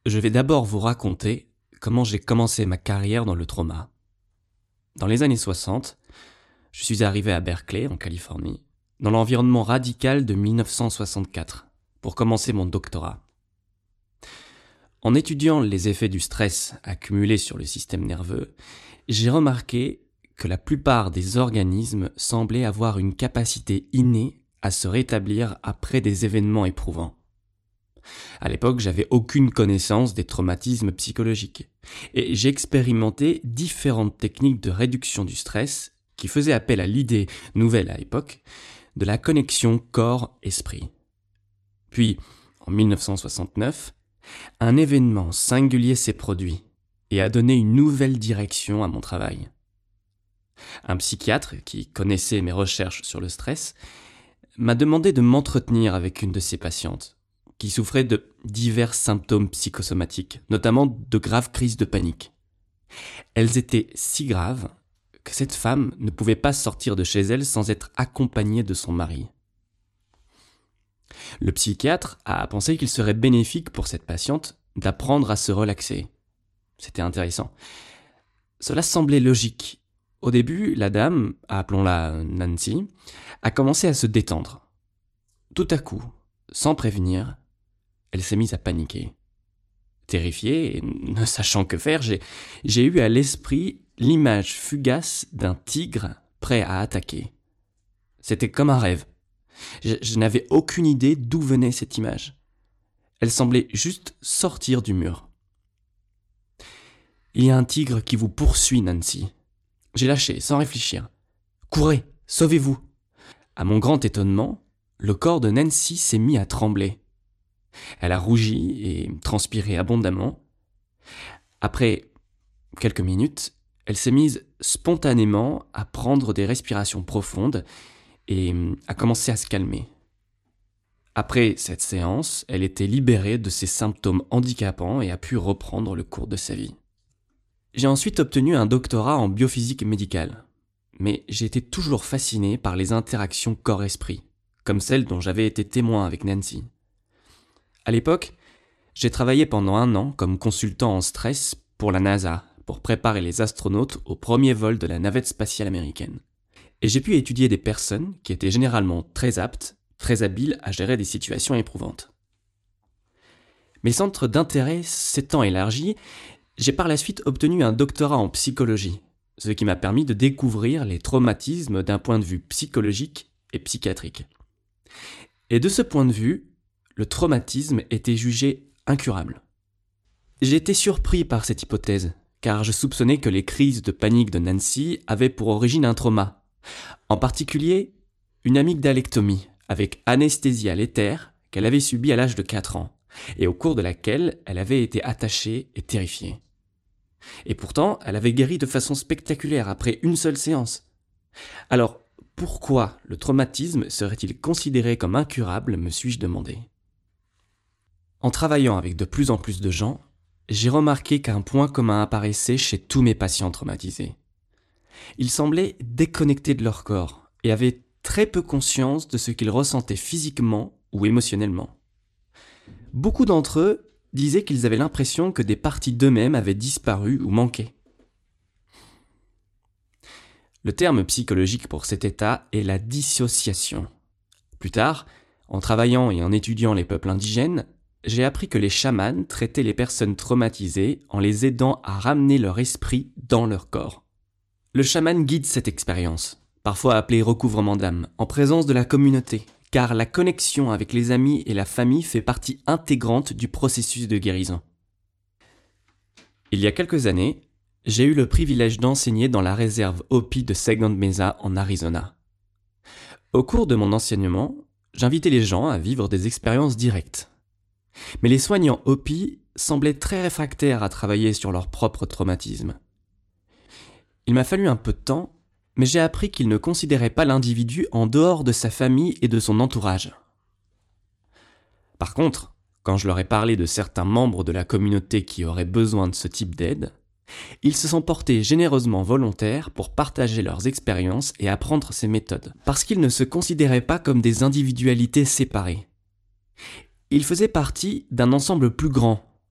Je vais d'abord vous raconter comment j'ai commencé ma carrière dans le trauma. Dans les années 60, je suis arrivé à Berkeley, en Californie, dans l'environnement radical de 1964, pour commencer mon doctorat. En étudiant les effets du stress accumulé sur le système nerveux, j'ai remarqué que la plupart des organismes semblaient avoir une capacité innée à se rétablir après des événements éprouvants. À l'époque, j'avais aucune connaissance des traumatismes psychologiques et j'ai expérimenté différentes techniques de réduction du stress qui faisaient appel à l'idée nouvelle à l'époque de la connexion corps-esprit. Puis, en 1969, un événement singulier s'est produit et a donné une nouvelle direction à mon travail. Un psychiatre qui connaissait mes recherches sur le stress m'a demandé de m'entretenir avec une de ses patientes qui souffrait de divers symptômes psychosomatiques, notamment de graves crises de panique. Elles étaient si graves que cette femme ne pouvait pas sortir de chez elle sans être accompagnée de son mari. Le psychiatre a pensé qu'il serait bénéfique pour cette patiente d'apprendre à se relaxer. C'était intéressant. Cela semblait logique. Au début, la dame, appelons-la Nancy, a commencé à se détendre. Tout à coup, sans prévenir, elle s'est mise à paniquer. Terrifiée et ne sachant que faire, j'ai eu à l'esprit l'image fugace d'un tigre prêt à attaquer. C'était comme un rêve. Je n'avais aucune idée d'où venait cette image. Elle semblait juste sortir du mur. « Il y a un tigre qui vous poursuit, Nancy. » J'ai lâché, sans réfléchir. « Courez, sauvez-vous !» À mon grand étonnement, le corps de Nancy s'est mis à trembler. Elle a rougi et transpiré abondamment. Après quelques minutes, elle s'est mise spontanément à prendre des respirations profondes et a commencé à se calmer. Après cette séance, elle était libérée de ses symptômes handicapants et a pu reprendre le cours de sa vie. J'ai ensuite obtenu un doctorat en biophysique médicale, mais j'ai été toujours fasciné par les interactions corps-esprit, comme celle dont j'avais été témoin avec Nancy. À l'époque, j'ai travaillé pendant 1 an comme consultant en stress pour la NASA, pour préparer les astronautes au premier vol de la navette spatiale américaine. Et j'ai pu étudier des personnes qui étaient généralement très aptes, très habiles à gérer des situations éprouvantes. Mes centres d'intérêt s'étant élargis, j'ai par la suite obtenu un doctorat en psychologie, ce qui m'a permis de découvrir les traumatismes d'un point de vue psychologique et psychiatrique. Et de ce point de vue, le traumatisme était jugé incurable. J'ai été surpris par cette hypothèse, car je soupçonnais que les crises de panique de Nancy avaient pour origine un trauma, en particulier une amygdalectomie avec anesthésie à l'éther qu'elle avait subie à l'âge de 4 ans, et au cours de laquelle elle avait été attachée et terrifiée. Et pourtant, elle avait guéri de façon spectaculaire après une seule séance. Alors, pourquoi le traumatisme serait-il considéré comme incurable, me suis-je demandé. En travaillant avec de plus en plus de gens, j'ai remarqué qu'un point commun apparaissait chez tous mes patients traumatisés. Ils semblaient déconnectés de leur corps et avaient très peu conscience de ce qu'ils ressentaient physiquement ou émotionnellement. Beaucoup d'entre eux disaient qu'ils avaient l'impression que des parties d'eux-mêmes avaient disparu ou manqué. Le terme psychologique pour cet état est la dissociation. Plus tard, en travaillant et en étudiant les peuples indigènes, j'ai appris que les chamans traitaient les personnes traumatisées en les aidant à ramener leur esprit dans leur corps. Le chaman guide cette expérience, parfois appelée recouvrement d'âme, en présence de la communauté, car la connexion avec les amis et la famille fait partie intégrante du processus de guérison. Il y a quelques années, j'ai eu le privilège d'enseigner dans la réserve Hopi de Second Mesa en Arizona. Au cours de mon enseignement, j'invitais les gens à vivre des expériences directes. Mais les soignants Hopi semblaient très réfractaires à travailler sur leur propre traumatisme. Il m'a fallu un peu de temps, mais j'ai appris qu'ils ne considéraient pas l'individu en dehors de sa famille et de son entourage. Par contre, quand je leur ai parlé de certains membres de la communauté qui auraient besoin de ce type d'aide, ils se sont portés généreusement volontaires pour partager leurs expériences et apprendre ces méthodes, parce qu'ils ne se considéraient pas comme des individualités séparées. Ils faisaient partie d'un ensemble plus grand,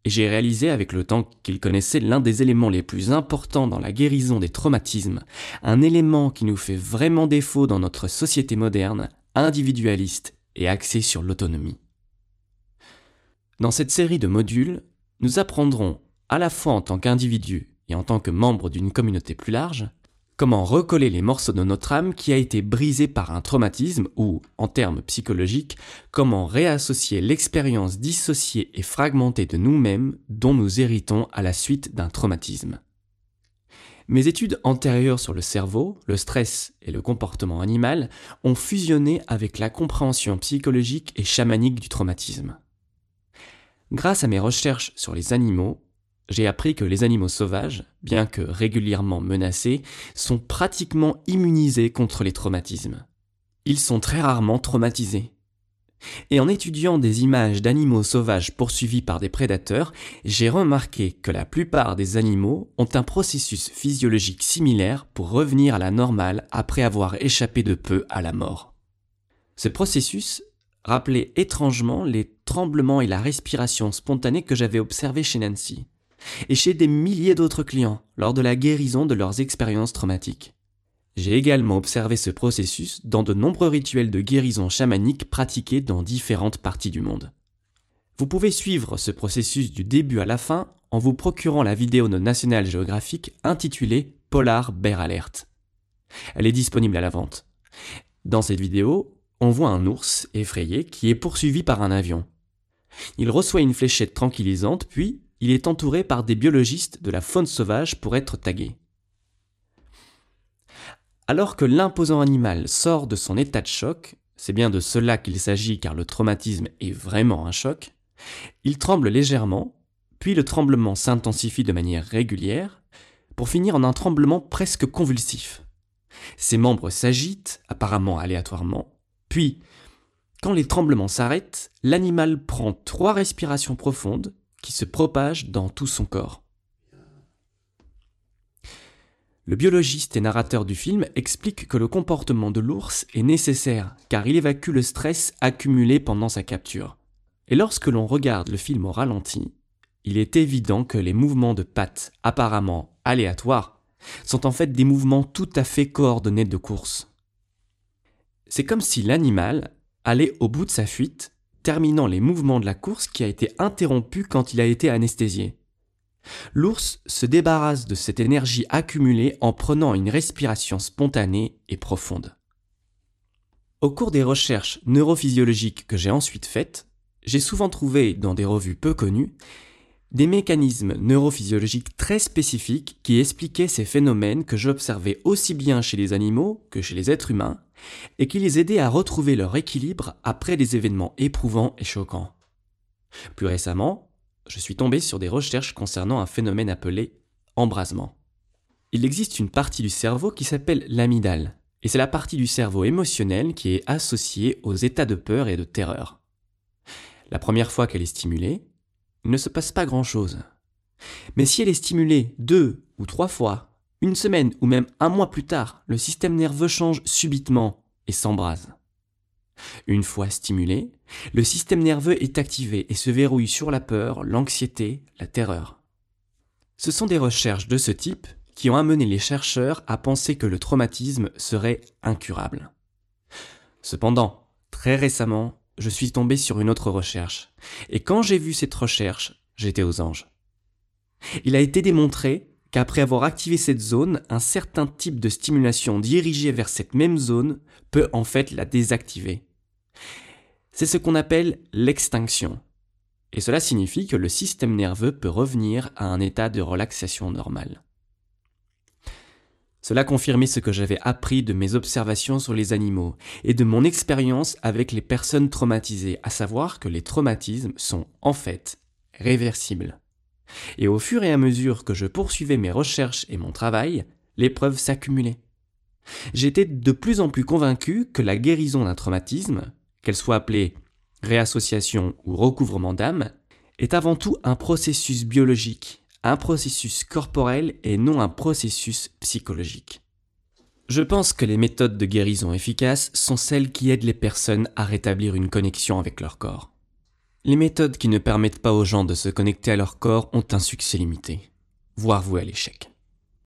et j'ai réalisé avec le temps qu'il connaissait l'un des éléments les plus importants dans la guérison des traumatismes, un élément qui nous fait vraiment défaut dans notre société moderne, individualiste et axée sur l'autonomie. Dans cette série de modules, nous apprendrons, à la fois en tant qu'individu et en tant que membre d'une communauté plus large, comment recoller les morceaux de notre âme qui a été brisée par un traumatisme ou, en termes psychologiques, comment réassocier l'expérience dissociée et fragmentée de nous-mêmes dont nous héritons à la suite d'un traumatisme. Mes études antérieures sur le cerveau, le stress et le comportement animal ont fusionné avec la compréhension psychologique et chamanique du traumatisme. Grâce à mes recherches sur les animaux, j'ai appris que les animaux sauvages, bien que régulièrement menacés, sont pratiquement immunisés contre les traumatismes. Ils sont très rarement traumatisés. Et en étudiant des images d'animaux sauvages poursuivis par des prédateurs, j'ai remarqué que la plupart des animaux ont un processus physiologique similaire pour revenir à la normale après avoir échappé de peu à la mort. Ce processus rappelait étrangement les tremblements et la respiration spontanée que j'avais observés chez Nancy, et chez des milliers d'autres clients lors de la guérison de leurs expériences traumatiques. J'ai également observé ce processus dans de nombreux rituels de guérison chamanique pratiqués dans différentes parties du monde. Vous pouvez suivre ce processus du début à la fin en vous procurant la vidéo de National Geographic intitulée Polar Bear Alert. Elle est disponible à la vente. Dans cette vidéo, on voit un ours effrayé qui est poursuivi par un avion. Il reçoit une fléchette tranquillisante, puis il est entouré par des biologistes de la faune sauvage pour être tagué. Alors que l'imposant animal sort de son état de choc, c'est bien de cela qu'il s'agit car le traumatisme est vraiment un choc, il tremble légèrement, puis le tremblement s'intensifie de manière régulière, pour finir en un tremblement presque convulsif. Ses membres s'agitent, apparemment aléatoirement, puis, quand les tremblements s'arrêtent, l'animal prend 3 respirations profondes qui se propagent dans tout son corps. Le biologiste et narrateur du film explique que le comportement de l'ours est nécessaire car il évacue le stress accumulé pendant sa capture. Et lorsque l'on regarde le film au ralenti, il est évident que les mouvements de pattes apparemment aléatoires sont en fait des mouvements tout à fait coordonnés de course. C'est comme si l'animal allait au bout de sa fuite, terminant les mouvements de la course qui a été interrompue quand il a été anesthésié. L'ours se débarrasse de cette énergie accumulée en prenant une respiration spontanée et profonde. Au cours des recherches neurophysiologiques que j'ai ensuite faites, j'ai souvent trouvé, dans des revues peu connues, des mécanismes neurophysiologiques très spécifiques qui expliquaient ces phénomènes que j'observais aussi bien chez les animaux que chez les êtres humains et qui les aidaient à retrouver leur équilibre après des événements éprouvants et choquants. Plus récemment, je suis tombé sur des recherches concernant un phénomène appelé embrasement. Il existe une partie du cerveau qui s'appelle l'amygdale, et c'est la partie du cerveau émotionnel qui est associée aux états de peur et de terreur. La première fois qu'elle est stimulée, il ne se passe pas grand-chose. Mais si elle est stimulée 2 ou 3 fois, une semaine ou même un mois plus tard, le système nerveux change subitement et s'embrase. Une fois stimulé, le système nerveux est activé et se verrouille sur la peur, l'anxiété, la terreur. Ce sont des recherches de ce type qui ont amené les chercheurs à penser que le traumatisme serait incurable. Cependant, très récemment, je suis tombé sur une autre recherche. Et quand j'ai vu cette recherche, j'étais aux anges. Il a été démontré qu'après avoir activé cette zone, un certain type de stimulation dirigée vers cette même zone peut en fait la désactiver. C'est ce qu'on appelle l'extinction. Et cela signifie que le système nerveux peut revenir à un état de relaxation normale. Cela confirmait ce que j'avais appris de mes observations sur les animaux et de mon expérience avec les personnes traumatisées, à savoir que les traumatismes sont en fait réversibles. Et au fur et à mesure que je poursuivais mes recherches et mon travail, les preuves s'accumulaient. J'étais de plus en plus convaincu que la guérison d'un traumatisme, qu'elle soit appelée réassociation ou recouvrement d'âme, est avant tout un processus biologique, un processus corporel et non un processus psychologique. Je pense que les méthodes de guérison efficaces sont celles qui aident les personnes à rétablir une connexion avec leur corps. Les méthodes qui ne permettent pas aux gens de se connecter à leur corps ont un succès limité, voire voué à l'échec.